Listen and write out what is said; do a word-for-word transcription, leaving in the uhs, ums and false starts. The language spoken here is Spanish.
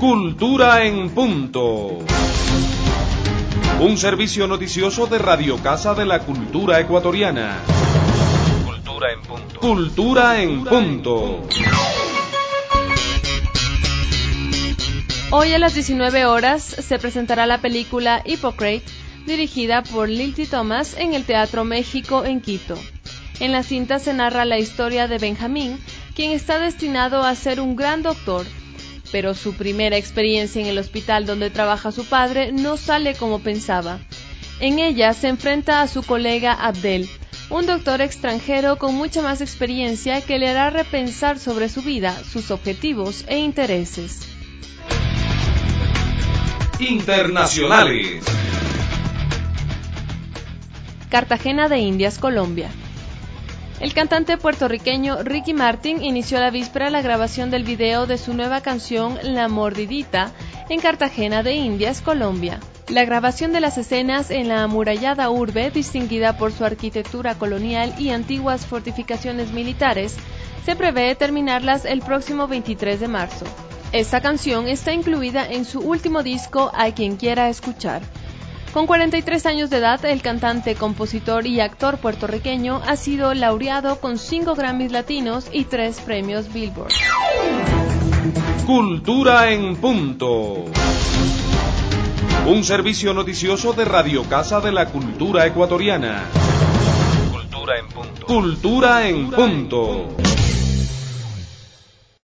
Cultura en Punto. Un servicio noticioso de Radio Casa de la Cultura Ecuatoriana. Cultura en Punto. Cultura en Punto. Hoy a las diecinueve horas se presentará la película Hippocrate, dirigida por Lilty Thomas en el Teatro México en Quito. En la cinta se narra la historia de Benjamín, quien está destinado a ser un gran doctor, pero su primera experiencia en el hospital donde trabaja su padre no sale como pensaba. En ella se enfrenta a su colega Abdel, un doctor extranjero con mucha más experiencia que le hará repensar sobre su vida, sus objetivos e intereses. Internacionales. Cartagena de Indias, Colombia. El cantante puertorriqueño Ricky Martin inició la víspera la grabación del video de su nueva canción La Mordidita en Cartagena de Indias, Colombia. La grabación de las escenas en la amurallada urbe, distinguida por su arquitectura colonial y antiguas fortificaciones militares, se prevé terminarlas el próximo veintitrés de marzo. Esta canción está incluida en su último disco A Quien Quiera Escuchar. Con cuarenta y tres años de edad, el cantante, compositor y actor puertorriqueño ha sido laureado con cinco Grammys latinos y tres premios Billboard. Cultura en Punto. Un servicio noticioso de Radio Casa de la Cultura Ecuatoriana. Cultura en Punto. Cultura en Punto.